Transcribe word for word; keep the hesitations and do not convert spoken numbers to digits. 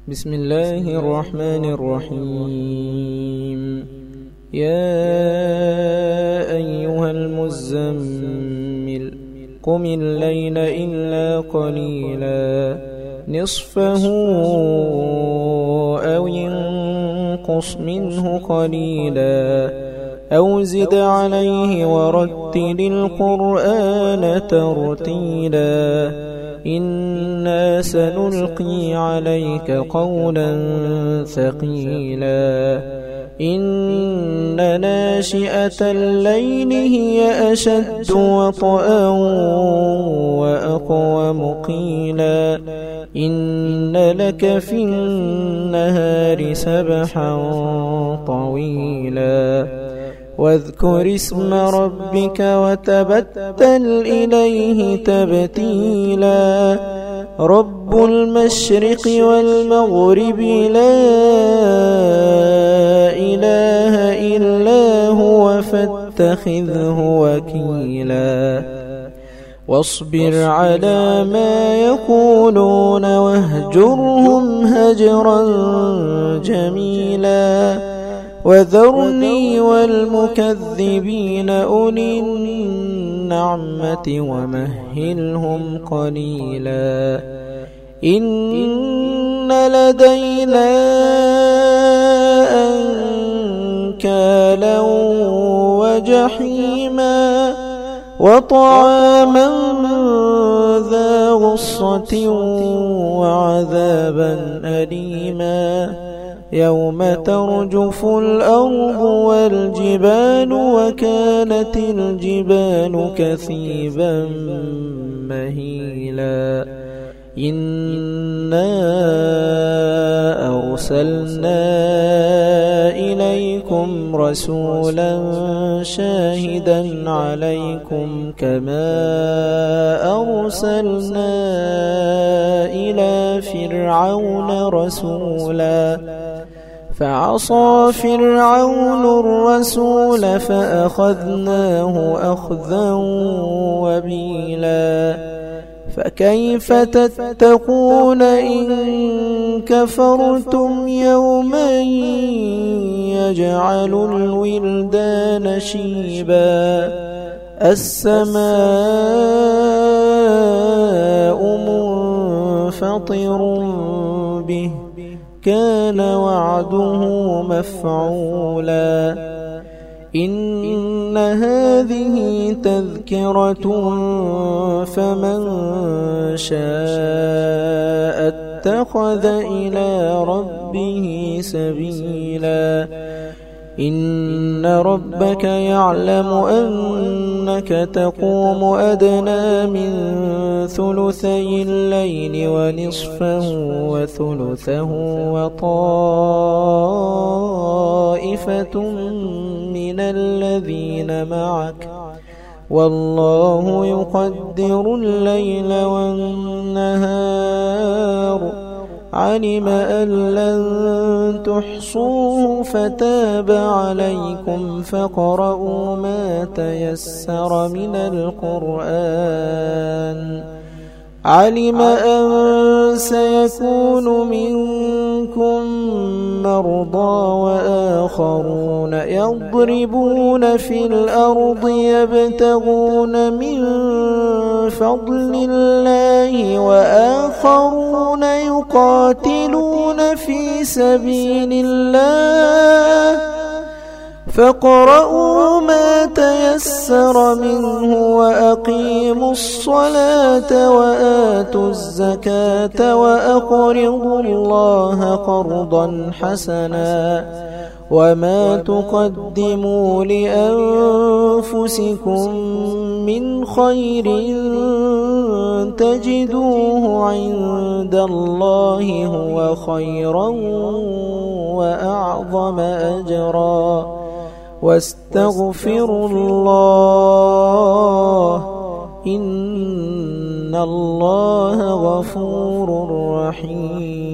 بسم الله الرحمن الرحيم. يا أيها المزمل قم الليل إلا قليلا نصفه أو انقص منه قليلا أو زد عليه ورتل القرآن ترتيلا إنا سنلقي عليك قولا ثقيلا إن ناشئة الليل هي أشد وطئا وأقوم قيلا إن لك في النهار سبحا طويلا واذكر اسم ربك وتبتل إليه تبتيلا رب المشرق والمغرب لا إله إلا هو فاتخذه وكيلا واصبر على ما يقولون واهجرهم هجرا جميلا وذرني والمكذبين أولي النعمة ومهلهم قليلا إن لدينا أنكالا وجحيما وطعاما ذا غصة وعذابا أليما يوم ترجف الأرض والجبال وكانت الجبال كثيبا مهيلا إنا أرسلنا إليكم رسولا شاهدا عليكم كما أرسلنا إلى فرعون رسولا فعصى فرعون الرسول فأخذناه أخذا وبيلا فكيف تتقون إن كفرتم يوما يجعل الولدان شيبا السماء منفطر به كان وعده مفعولا إن هذه تذكرة فمن شاء اتخذ إلى ربه سبيلا إن ربك يعلم أنك تقوم أدنى من ثلثي الليل ونصفه وثلثه وطائفة من الذين معك والله يقدر الليل والنهار علم أن لن تحصوه فتاب عليكم فاقرؤوا ما تيسر من القرآن علم أن سيكون منكم مرضى وآخرون يضربون في الأرض يبتغون من فضل الله وآخرون يقاتلون في سبيل الله فاقرؤوا ما تيسر منه وأقيموا الصلاة وآتوا الزكاة وأقرضوا الله قرضا حسنا وما تقدموا لأنفسكم من خير تجدوه عند الله هو خيرا وأعظم أجرا واستغفروا الله إن الله غفور رحيم.